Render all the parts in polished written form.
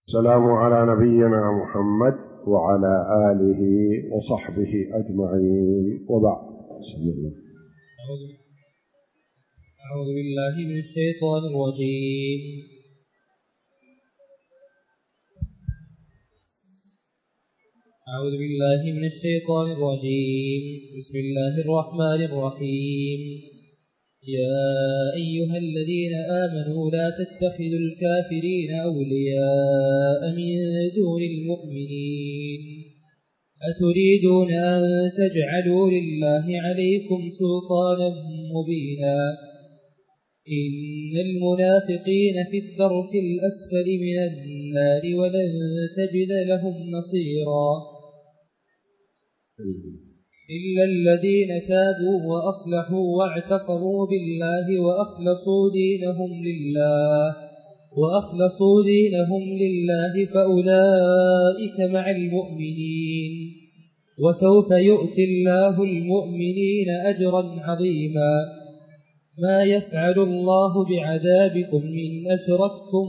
السلام على نبينا محمد وعلى آله وصحبه أجمعين، وبعد. أعوذ بالله من الشيطان الرجيم. بسم الله الرحمن الرحيم. يا أيها الذين آمنوا لا تتخذوا الكافرين أولياء من دون المؤمنين أتريدون أن تجعلوا لله عليكم سلطانا مبينا إن المنافقين في الدرك الأسفل من النار ولن تجد لهم نصيرا إلا الذين تابوا وأصلحوا واعتصموا بالله وأخلصوا دينهم لله فأولئك مع المؤمنين وسوف يؤتي الله المؤمنين أجرا عظيما. ما يفعل الله بعذابكم إن أشركتم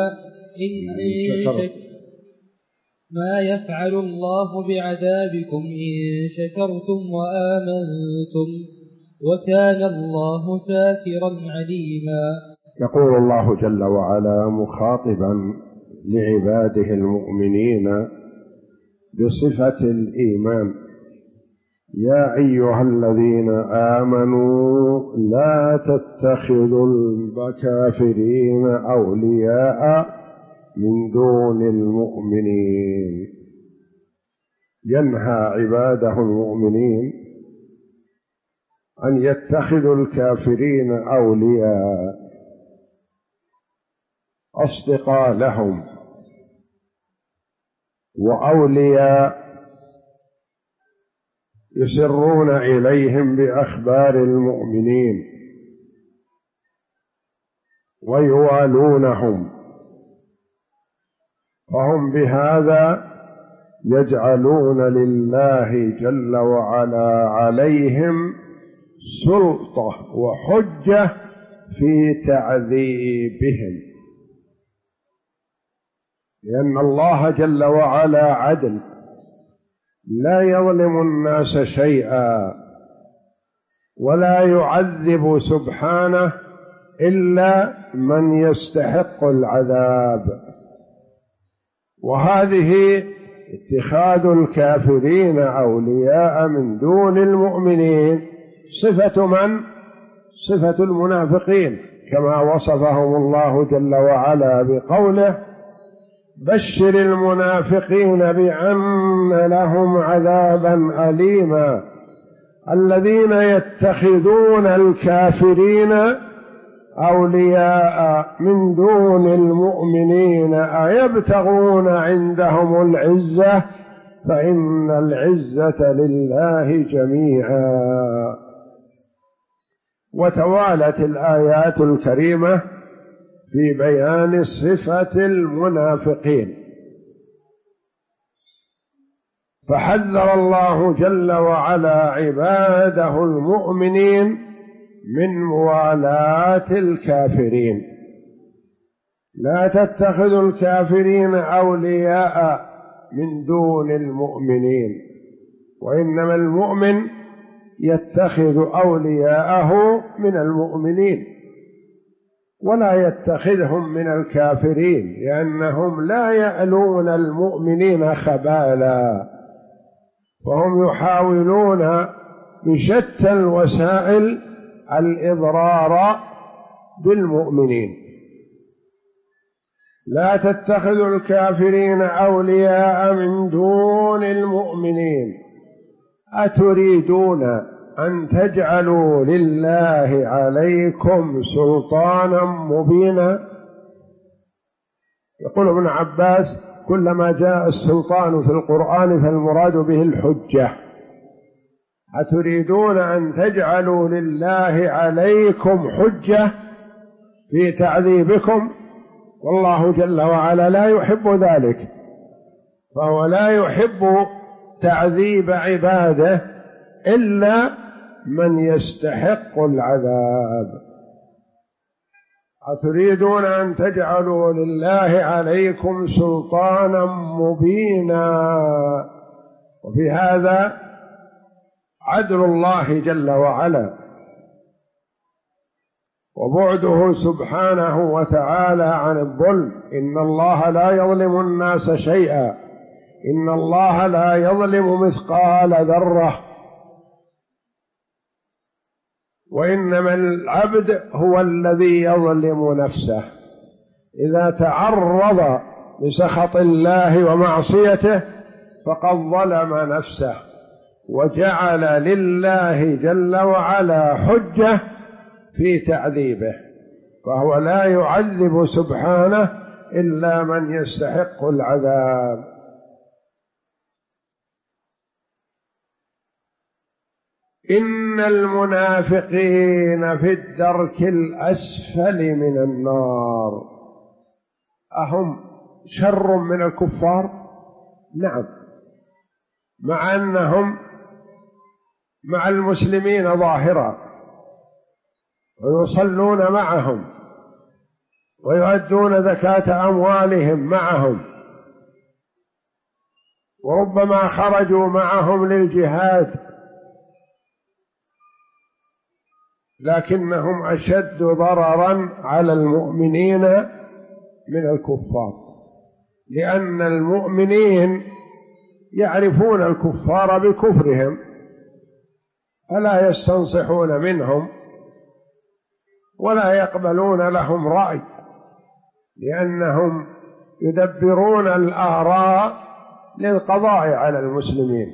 ما يفعل الله بعذابكم إن شكرتم وآمنتم وكان الله شاكرا عليما. يقول الله جل وعلا مخاطبا لعباده المؤمنين بصفة الإيمان: يا أيها الذين آمنوا لا تتخذوا الكافرين أولياء من دون المؤمنين. ينهى عباده المؤمنين أن يتخذوا الكافرين أولياء أصدقاء لهم وأولياء يسرون إليهم بأخبار المؤمنين ويوالونهم، فهم بهذا يجعلون لله جل وعلا عليهم سلطة وحجة في تعذيبهم، لأن الله جل وعلا عدل لا يظلم الناس شيئا ولا يعذب سبحانه إلا من يستحق العذاب. وهذه اتخاذ الكافرين أولياء من دون المؤمنين صفة من؟ صفة المنافقين، كما وصفهم الله جل وعلا بقوله: بشر المنافقين بأن لهم عذابا أليما الذين يتخذون الكافرين أولياء من دون المؤمنين أيبتغون عندهم العزة فإن العزة لله جميعا. وتوالت الآيات الكريمة في بيان صفة المنافقين، فحذر الله جل وعلا عباده المؤمنين من موالاة الكافرين. لا تتخذوا الكافرين أولياء من دون المؤمنين، وإنما المؤمن يتخذ أولياءه من المؤمنين ولا يتخذهم من الكافرين، لأنهم لا يألون المؤمنين خبالا، وهم يحاولون بشتى الوسائل الإضرار بالمؤمنين. لا تتخذوا الكافرين أولياء من دون المؤمنين أتريدون أن تجعلوا لله عليكم سلطانا مبينا. يقول ابن عباس: كلما جاء السلطان في القرآن فالمراد به الحجة. أتريدون أن تجعلوا لله عليكم حجة في تعذيبكم، والله جل وعلا لا يحب ذلك، فهو لا يحب تعذيب عباده إلا من يستحق العذاب. أتريدون أن تجعلوا لله عليكم سلطانا مبينا. وفي هذا عدل الله جل وعلا وبعده سبحانه وتعالى عن الظلم. إن الله لا يظلم الناس شيئا، إن الله لا يظلم مثقال ذرة، وإنما العبد هو الذي يظلم نفسه إذا تعرض لسخط الله ومعصيته فقد ظلم نفسه وجعل لله جل وعلا حجة في تعذيبه، فهو لا يعذب سبحانه إلا من يستحق العذاب. إن المنافقين في الدرك الأسفل من النار. أهم شر من الكفار؟ نعم، مع أنهم مع المسلمين ظاهرا ويصلون معهم ويؤدون زكاة أموالهم معهم، وربما خرجوا معهم للجهاد، لكنهم أشد ضررا على المؤمنين من الكفار، لأن المؤمنين يعرفون الكفار بكفرهم فلا يستنصحون منهم ولا يقبلون لهم رأي، لأنهم يدبرون الآراء للقضاء على المسلمين،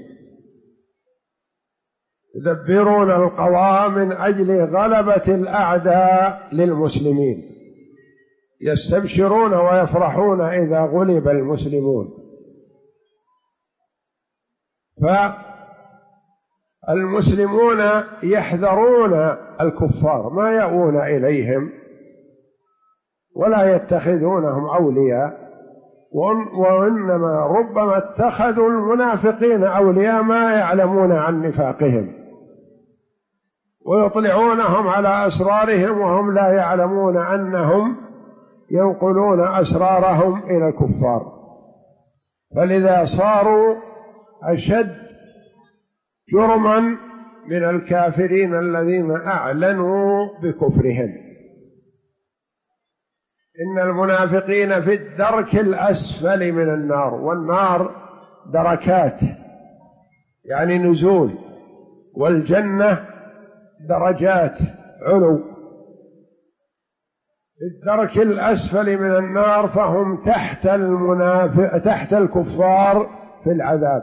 يدبرون القضاء من أجل غلبة الأعداء للمسلمين، يستبشرون ويفرحون إذا غلب المسلمون. فالمسلمون يحذرون الكفار، ما يأوون إليهم ولا يتخذونهم أولياء، وإنما ربما اتخذوا المنافقين أولياء ما يعلمون عن نفاقهم، ويطلعونهم على أسرارهم وهم لا يعلمون أنهم ينقلون أسرارهم إلى الكفار، فلذا صاروا أشد جرما من الكافرين الذين أعلنوا بكفرهم. إن المنافقين في الدرك الأسفل من النار، والنار دركات يعني نزول، والجنة درجات علو. في الدرك الأسفل من النار فهم تحت الكفار في العذاب،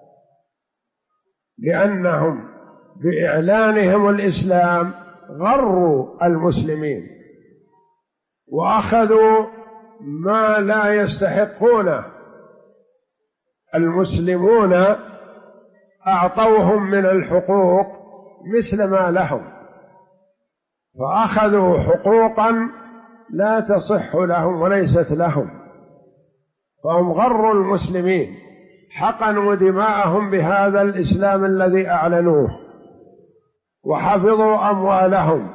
لأنهم بإعلانهم الإسلام غروا المسلمين وأخذوا ما لا يستحقونه، المسلمون أعطوهم من الحقوق مثل ما لهم، فأخذوا حقوقا لا تصح لهم وليست لهم، فهم غروا المسلمين، حقنوا دماءهم بهذا الإسلام الذي أعلنوه، وحفظوا أموالهم،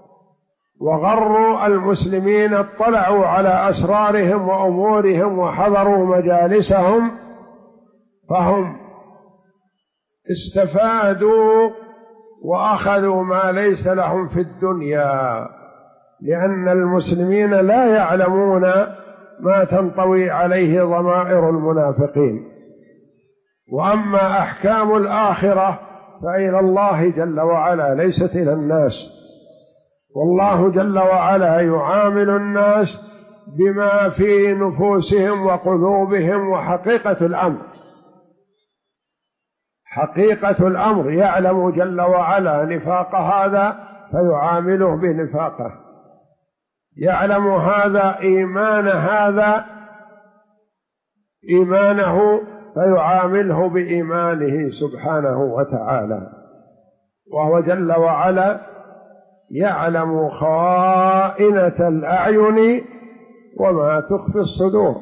وغروا المسلمين، اطلعوا على أسرارهم وأمورهم وحضروا مجالسهم، فهم استفادوا وأخذوا ما ليس لهم في الدنيا، لأن المسلمين لا يعلمون ما تنطوي عليه ضمائر المنافقين. وأما أحكام الآخرة فإلى الله جل وعلا ليست إلى الناس، والله جل وعلا يعامل الناس بما في نفوسهم وقلوبهم وحقيقة الأمر. حقيقة الأمر يعلم جل وعلا نفاق هذا فيعامله بنفاقه، يعلم هذا إيمانه فيعامله بإيمانه سبحانه وتعالى. وهو جل وعلا يعلم خائنة الأعين وما تخفي الصدور.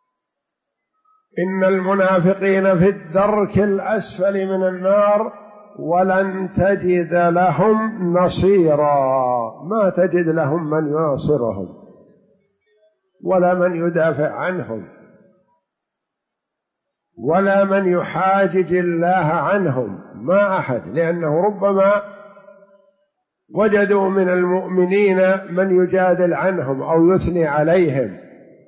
إن المنافقين في الدرك الأسفل من النار ولن تجد لهم نصيرا، ما تجد لهم من يناصرهم ولا من يدافع عنهم ولا من يحاجج الله عنهم، ما أحد، لأنه ربما وجدوا من المؤمنين من يجادل عنهم أو يثني عليهم،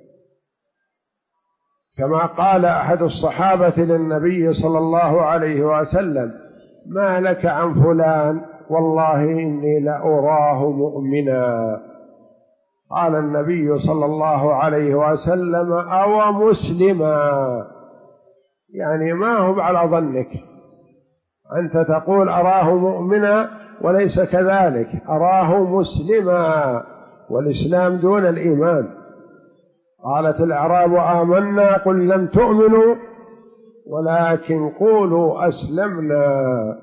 كما قال أحد الصحابة للنبي صلى الله عليه وسلم: ما لك عن فلان؟ والله إني لأراه مؤمنا. قال النبي صلى الله عليه وسلم: أو مسلما، يعني ما هو على ظنك، أنت تقول أراه مؤمنا وليس كذلك، أراه مسلما، والإسلام دون الإيمان. قالت الأعراب: آمنا، قل لم تؤمنوا ولكن قولوا أسلمنا.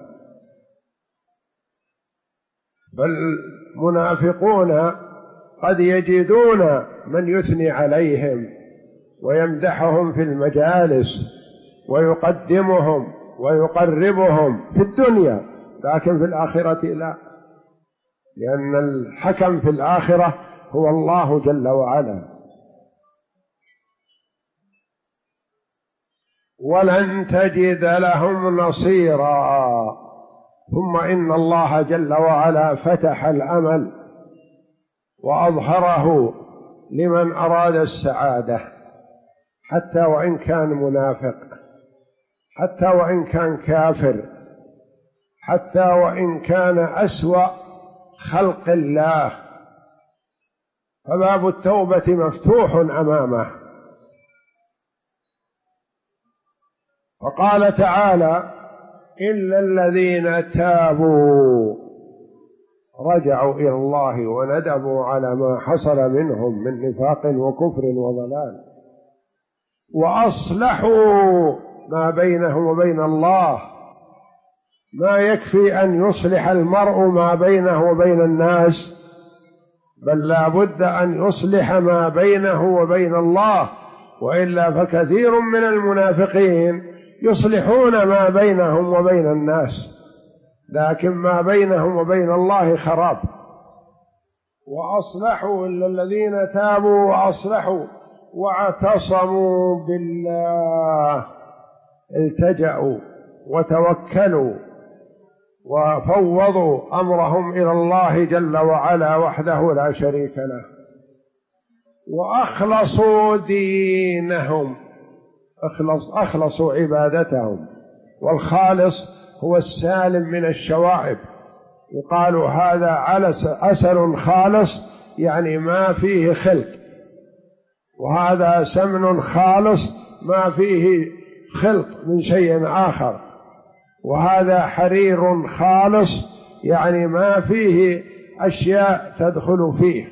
فالمنافقون قد يجدون من يثني عليهم ويمدحهم في المجالس ويقدمهم ويقربهم في الدنيا، لكن في الآخرة لا، لأن الحكم في الآخرة هو الله جل وعلا. ولن تجد لهم نصيرا. ثم إن الله جل وعلا فتح الأمل وأظهره لمن أراد السعادة، حتى وإن كان منافق، حتى وإن كان كافر، حتى وإن كان أسوأ خلق الله، فباب التوبة مفتوح أمامه. وقال تعالى: إلا الذين تابوا رجعوا إلى الله وندموا على ما حصل منهم من نفاق وكفر وضلال وأصلحوا ما بينهم وبين الله. ما يكفي أن يصلح المرء ما بينه وبين الناس، بل لا بد أن يصلح ما بينه وبين الله، وإلا فكثير من المنافقين يصلحون ما بينهم وبين الناس، لكن ما بينهم وبين الله خراب. وأصلحوا إلا الذين تابوا وأصلحوا واعتصموا بالله، التجأوا وتوكلوا وفوضوا أمرهم إلى الله جل وعلا وحده لا شريك له، وأخلصوا دينهم، أخلصوا عبادتهم. والخالص هو السالم من الشوائب، يقال هذا عسل خالص، يعني ما فيه خلط، وهذا سمن خالص ما فيه خلط من شيء آخر، وهذا حرير خالص يعني ما فيه أشياء تدخل فيه.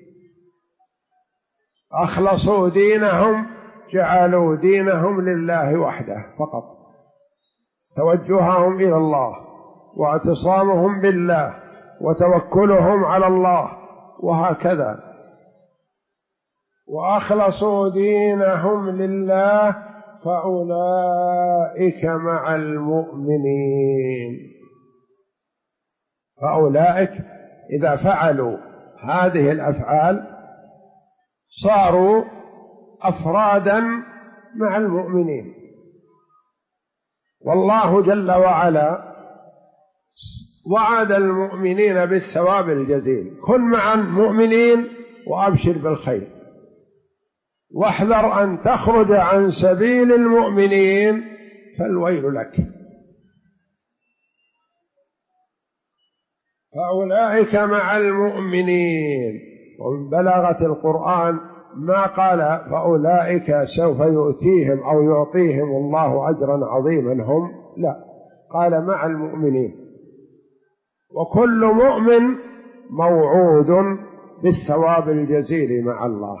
أخلصوا دينهم، جعلوا دينهم لله وحده فقط، توجههم إلى الله واعتصامهم بالله وتوكلهم على الله، وهكذا. وأخلصوا دينهم لله فأولئك مع المؤمنين. فأولئك إذا فعلوا هذه الأفعال صاروا أفرادا مع المؤمنين. والله جل وعلا وعد المؤمنين بالثواب الجزيل: كن مع المؤمنين وأبشر بالخير، واحذر أن تخرج عن سبيل المؤمنين فالويل لك. فأولئك مع المؤمنين. ومن بلاغة القرآن ما قال فأولئك سوف يؤتيهم أو يعطيهم الله أجرا عظيما هم، لا، قال مع المؤمنين. وكل مؤمن موعود بالثواب الجزيل مع الله،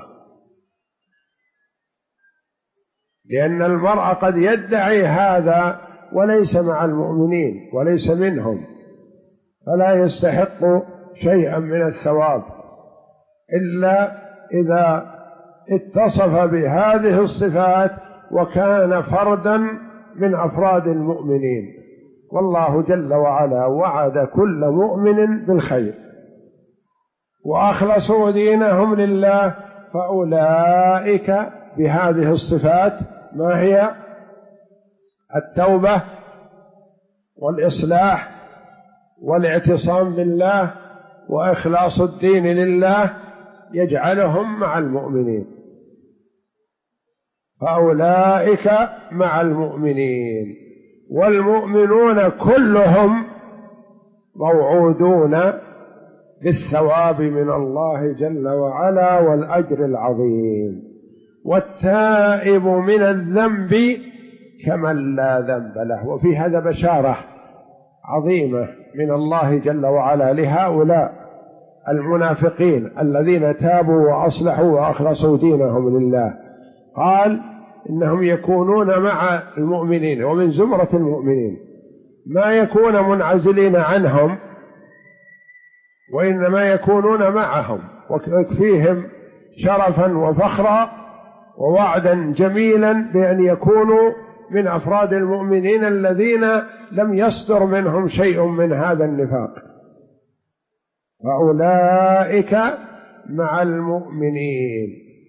لأن المرء قد يدعي هذا وليس مع المؤمنين وليس منهم، فلا يستحق شيئا من الثواب إلا إذا اتصف بهذه الصفات وكان فردا من أفراد المؤمنين. والله جل وعلا وعد كل مؤمن بالخير وأخلصوا دينهم لله، فأولئك بهذه الصفات، ما هي؟ التوبة والإصلاح والاعتصام بالله وإخلاص الدين لله، يجعلهم مع المؤمنين. فأولئك مع المؤمنين، والمؤمنون كلهم موعودون بالثواب من الله جل وعلا والأجر العظيم. والتائب من الذنب كمن لا ذنب له. وفي هذا بشارة عظيمة من الله جل وعلا لهؤلاء المنافقين الذين تابوا وأصلحوا وأخلصوا دينهم لله. قال إنهم يكونون مع المؤمنين ومن زمرة المؤمنين، ما يكون منعزلين عنهم، وإنما يكونون معهم، ويكفيهم شرفا وفخرا ووعدا جميلا بأن يكونوا من أفراد المؤمنين الذين لم يصدر منهم شيء من هذا النفاق. فأولئك مع المؤمنين،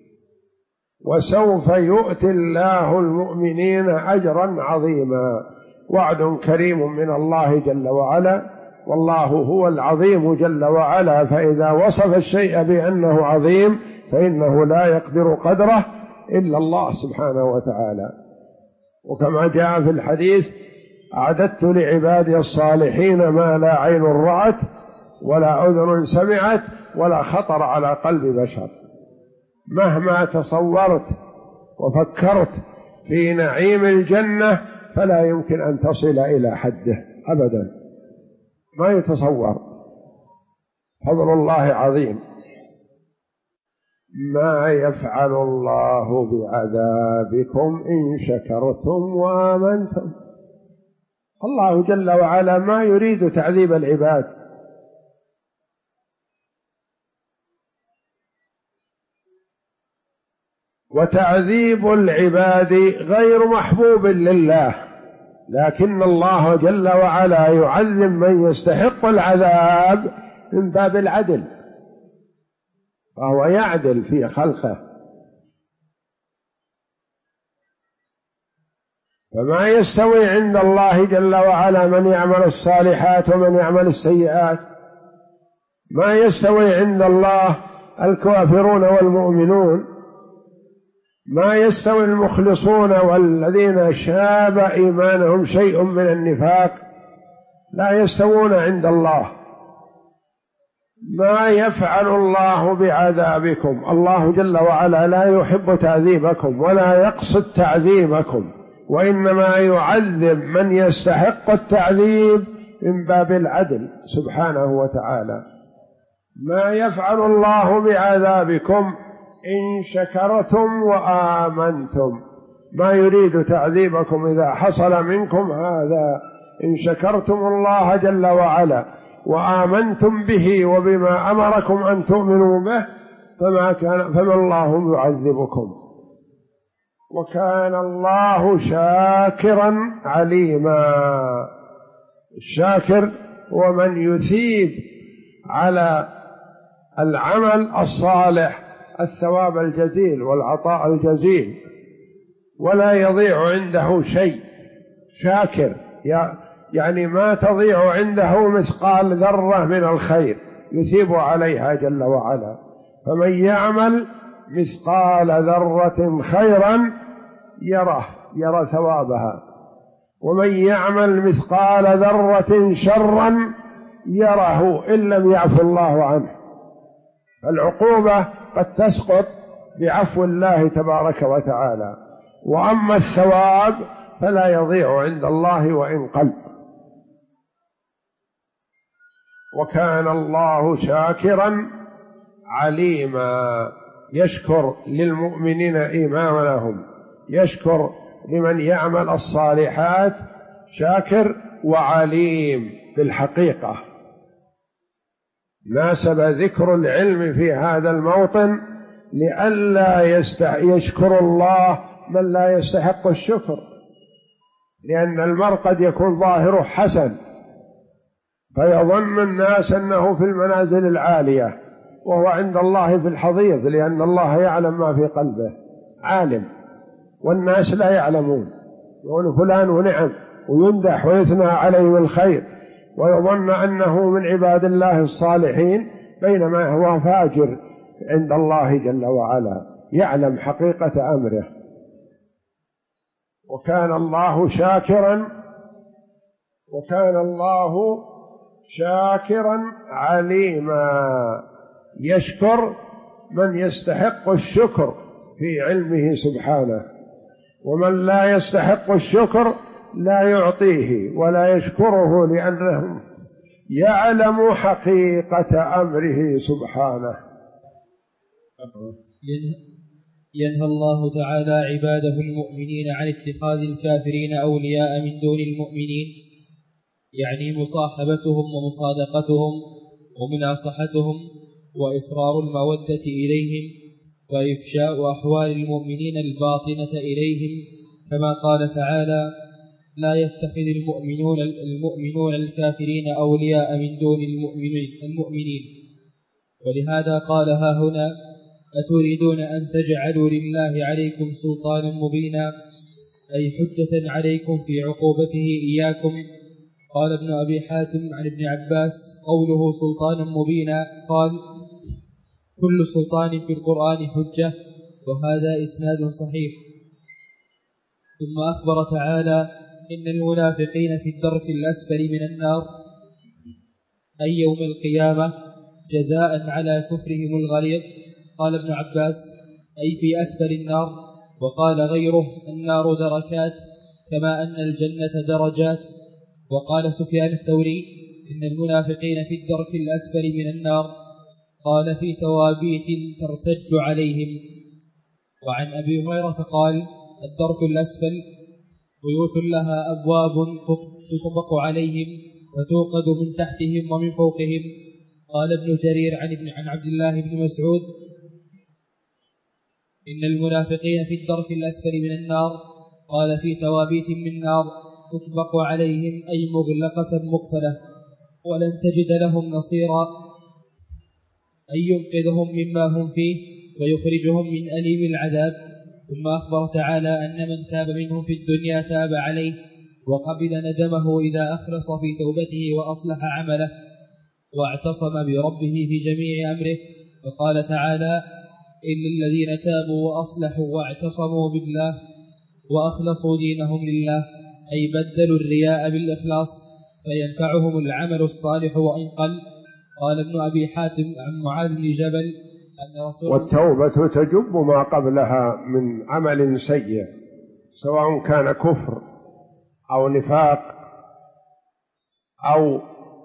وسوف يؤتي الله المؤمنين أجرا عظيما. وعد كريم من الله جل وعلا، والله هو العظيم جل وعلا، فإذا وصف الشيء بأنه عظيم فإنه لا يقدر قدره إلا الله سبحانه وتعالى. وكما جاء في الحديث: أعددت لعبادي الصالحين ما لا عين رأت ولا أذن سمعت ولا خطر على قلب بشر. مهما تصورت وفكرت في نعيم الجنة فلا يمكن أن تصل إلى حده أبدا، ما يتصور. فضل الله عظيم. ما يفعل الله بعذابكم إن شكرتم وآمنتم. الله جل وعلا ما يريد تعذيب العباد، وتعذيب العباد غير محبوب لله، لكن الله جل وعلا يعذب من يستحق العذاب من باب العدل، فهو يعدل في خلقه. فما يستوي عند الله جل وعلا من يعمل الصالحات ومن يعمل السيئات، ما يستوي عند الله الكافرون والمؤمنون، ما يستوي المخلصون والذين شاب إيمانهم شيء من النفاق، لا يستوون عند الله. ما يفعل الله بعذابكم، الله جل وعلا لا يحب تعذيبكم ولا يقصد تعذيبكم، وإنما يعذب من يستحق التعذيب من باب العدل سبحانه وتعالى. ما يفعل الله بعذابكم إن شكرتم وآمنتم، ما يريد تعذيبكم إذا حصل منكم هذا، إن شكرتم الله جل وعلا وآمنتم به وبما أمركم أن تؤمنوا به فما الله يعذبكم، وكان الله شاكرا عليما. الشاكر هو من يثيب على العمل الصالح الثواب الجزيل والعطاء الجزيل، ولا يضيع عنده شيء. شاكر يعني ما تضيع عنده مثقال ذرة من الخير يثيب عليها جل وعلا. فمن يعمل مثقال ذرة خيرا يرى ثوابها، ومن يعمل مثقال ذرة شرا يره إن لم يعفو الله عنه. العقوبة قد تسقط بعفو الله تبارك وتعالى، وأما الثواب فلا يضيع عند الله وإن قل. وكان الله شاكرا عليما، يشكر للمؤمنين إيمانهم، يشكر لمن يعمل الصالحات، شاكر وعليم بالحقيقة. ناسب ذكر العلم في هذا الموطن لئلا يشكر الله من لا يستحق الشكر، لأن المرء قد يكون ظاهره حسن فيظن الناس أنه في المنازل العالية وهو عند الله في الحضيض، لأن الله يعلم ما في قلبه، عالم، والناس لا يعلمون. يقول فلان ونعم ويمدح ويثنى عليه بالخير ويظن أنه من عباد الله الصالحين، بينما هو فاجر عند الله جل وعلا، يعلم حقيقة أمره. وكان الله شاكرا عليما، يشكر من يستحق الشكر في علمه سبحانه، ومن لا يستحق الشكر لا يعطيه ولا يشكره لأنه يعلم حقيقة أمره سبحانه. ينهى الله تعالى عباده المؤمنين عن اتخاذ الكافرين أولياء من دون المؤمنين، يعني مصاحبتهم ومصادقتهم ومناصحتهم وإصرار المودة إليهم وإفشاء أحوال المؤمنين الباطنة إليهم، كما قال تعالى: لا يتخذ المؤمنون الكافرين أولياء من دون المؤمنين. ولهذا قال: ها هنا أتريدون أن تجعلوا لله عليكم سلطانا مبينا، أي حجة عليكم في عقوبته إياكم. قال ابن أبي حاتم عن ابن عباس: قوله سلطانا مبينا قال: كل سلطان في القرآن حجة، وهذا إسناد صحيح. ثم أخبر تعالى: إن المنافقين في الدرك الأسفل من النار، أي يوم القيامة، جزاء على كفرهم الغليظ. قال ابن عباس: أي في أسفل النار. وقال غيره: النار دركات كما أن الجنة درجات. وقال سفيان الثوري: إن المنافقين في الدرك الأسفل من النار، قال في توابيت ترتج عليهم. وعن أبي هريرة قال: الدرك الأسفل بيوت لها أبواب تطبق عليهم وتوقد من تحتهم ومن فوقهم. قال ابن جرير عن عبد الله بن مسعود: إن المنافقين في الدرك الأسفل من النار، قال في توابيت من نار تطبق عليهم، أي مغلقة مقفلة، ولن تجد لهم نصيرا، أي ينقذهم مما هم فيه ويخرجهم من أليم العذاب. ثم أخبر تعالى أن من تاب منهم في الدنيا تاب عليه وقبل ندمه إذا أخلص في توبته وأصلح عمله واعتصم بربه في جميع أمره. وقال تعالى: إلا الذين تابوا وأصلحوا واعتصموا بالله وأخلصوا دينهم لله، أي بدلوا الرياء بالإخلاص فينفعهم العمل الصالح وإن قل. قال ابن أبي حاتم عن معاذ بن جبل أن رسول والتوبة تجب ما قبلها من عمل سيء، سواء كان كفر أو نفاق أو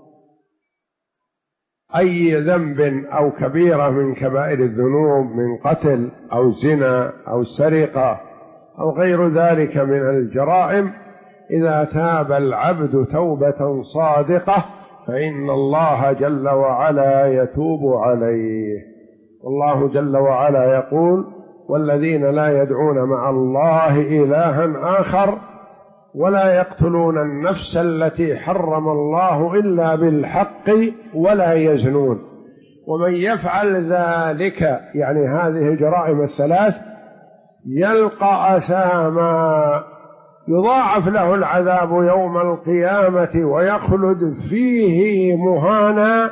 أي ذنب أو كبيرة من كبائر الذنوب، من قتل أو زنا أو سرقة أو غير ذلك من الجرائم. إذا تاب العبد توبة صادقة فإن الله جل وعلا يتوب عليه. والله جل وعلا يقول: والذين لا يدعون مع الله إلها آخر ولا يقتلون النفس التي حرم الله إلا بالحق ولا يزنون. ومن يفعل ذلك، يعني هذه الجرائم الثلاث، يلقى أثاما يضاعف له العذاب يوم القيامة ويخلد فيه مهانا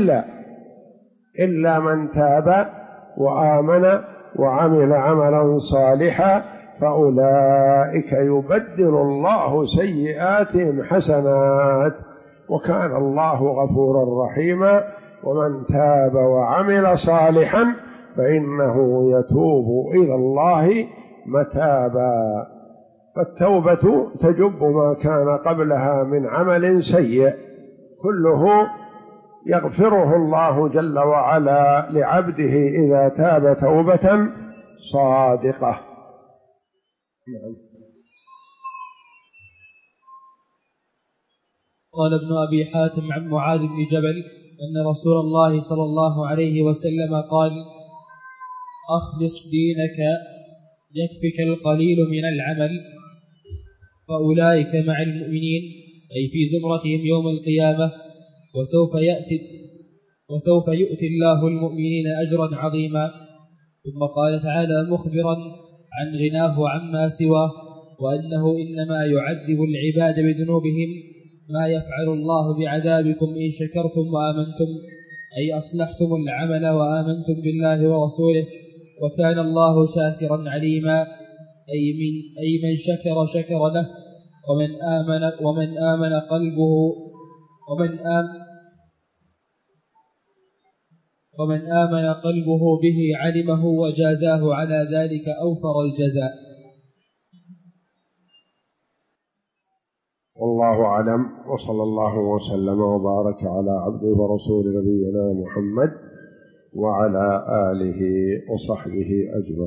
إلا من تاب وآمن وعمل عملا صالحا فأولئك يبدل الله سيئاتهم حسنات وكان الله غفورا رحيما. ومن تاب وعمل صالحا فإنه يتوب إلى الله متابا. فالتوبة تجب ما كان قبلها من عمل سيء، كله يغفره الله جل وعلا لعبده إذا تاب توبة صادقة. قال ابن أبي حاتم عن معاذ بن جبل أن رسول الله صلى الله عليه وسلم قال: أخلص دينك يكفك القليل من العمل. فأولئك مع المؤمنين أي في زمرتهم يوم القيامة، وسوف يؤتي الله المؤمنين أجرا عظيما. ثم قال تعالى مخبرا عن غناه عما سواه، وأنه إنما يعذب العباد بذنوبهم، ما يفعل الله بعذابكم إن شكرتم وآمنتم، أي أصلحتم العمل وآمنتم بالله ورسوله، وكان الله شاكرا عليما، أي من شكر له، ومن آمن قلبه به علمه وجازاه على ذلك أوفر الجزاء. والله أعلم، وصلى الله وسلم وبارك على عبده ورسول نبينا محمد وعلى آله وصحبه أجمعين.